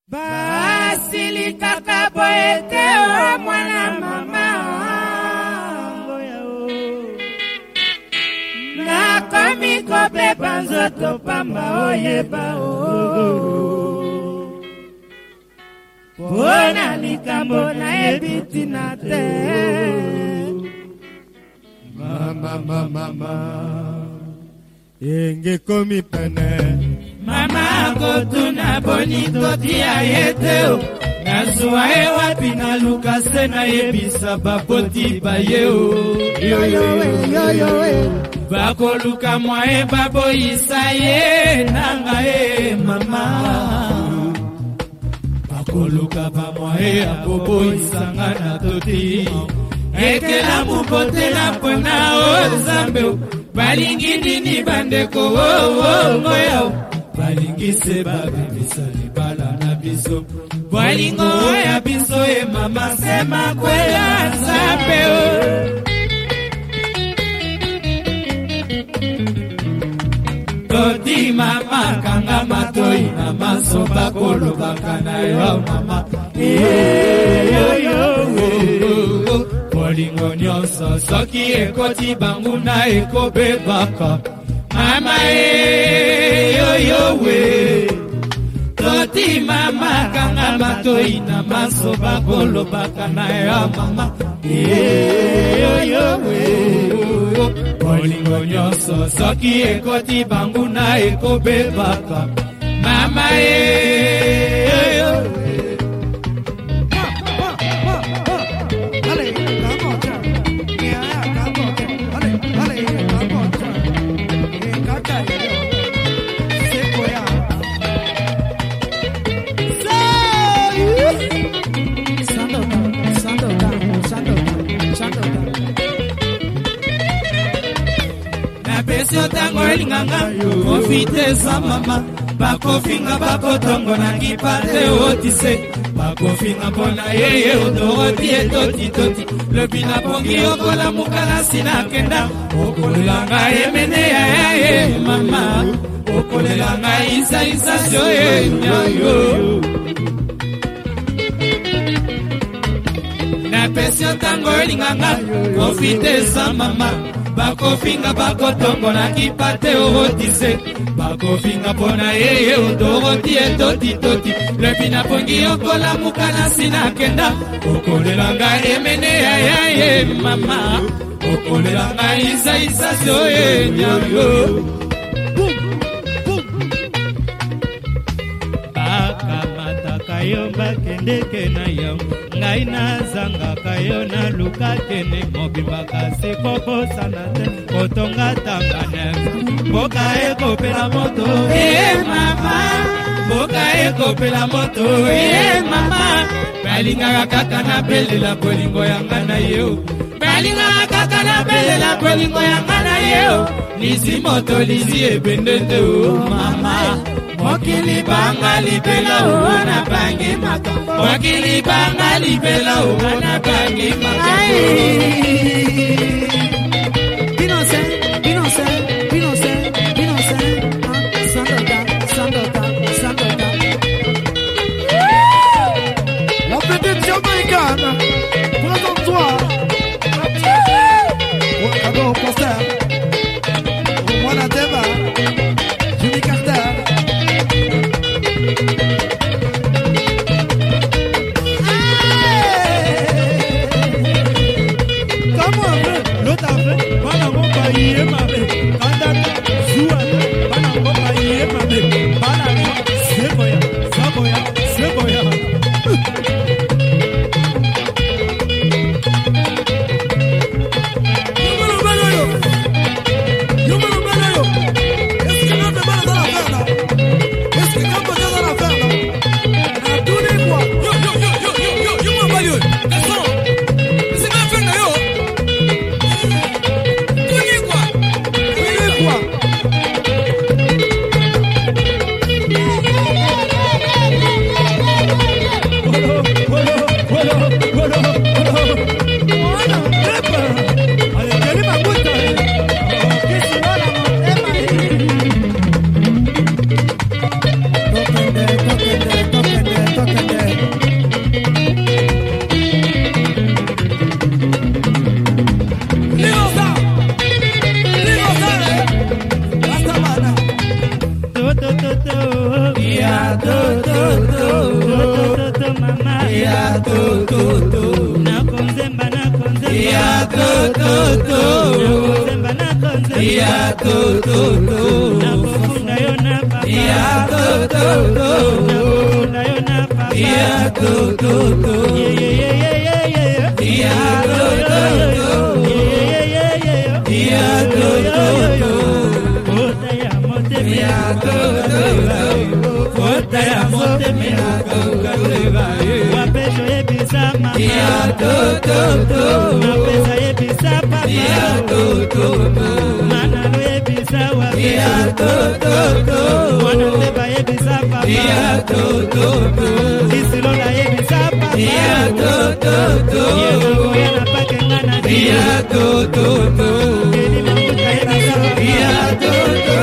Basili kaka boete o mwana mama na komi kope banzoto pamba oyeba o Pona likambo na ebiti na te Mama Yenge komi pene Mama kotuna bonito tia yeteo Nazua wapi na lukase na yebisa baboti bayeo Yo Bako luka mwae babo isaye Nanga mama Bako luka ba mwae abobo isangana toti Ekela mupote na pona o zambeo Balingini ni bandeko o moyo Balingi seba bibisali bala na biso Balingo ya biso e mama sema kwela zapeo Toti mama kanga matoi na maso bakolo bakana yo mama yo Balingo nyonso soki ekoti banguna ekobebaka Mama yo we Toti mama kanga matoi na maso bakolo bakana ya mama yo we Bolingo nyonso soki ekoti banguna ekobebaka Mama yo we Pesio tango elinganga Confite sa mama Bakofinga bakotongo na kipate otise Bakofinga pona yeye odoroti etoti Lopina pongi okola mukala sina kenda Okolelanga emene ya mama Okolelanga isa sio nyayo Na pesio tango elinganga Confite sa mama Bakofinga bakotongo na kipate otise Bakofinga pona yeye odoroti etoti Lepina pongi okola mukana sina kenda Okolelanga emene ya mama Okolelanga isa sio nyayo Bakamata kayo bakendeke na yo Ngai na zanga kayo na luka kene Mobimba kasi kobo sanate Kotonga tangane Boka eko pela moto mama Boka eko pela moto mama Balinga kaka na bele la bolingo yanga na yo Balinga kaka na bele la bolingo yanga na yo Lisi moto lisi ebendete mama Mokili banga libela wana bangi maka Mokili banga libela wana bangi maka Binose Sandota La petite jamaïcaine Présente-toi Au cadeau au concert Au mois d'un débat Jimmy Carter Ya toto nakufunda yo na papa. Ya toto nakufunda yo na papa. Ya toto ya toto ya toto kota ya mote ya toto kota ya mote ya wapejo yebisama ya toto mapesa yebisapa ya toto manalo yebisa wape ya toto wanateba yebisapa ya toto isilola yebisapa ya toto ya napake ngana ya toto keni mkuta yebisapa ya toto.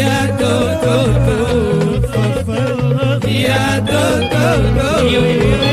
Yeah,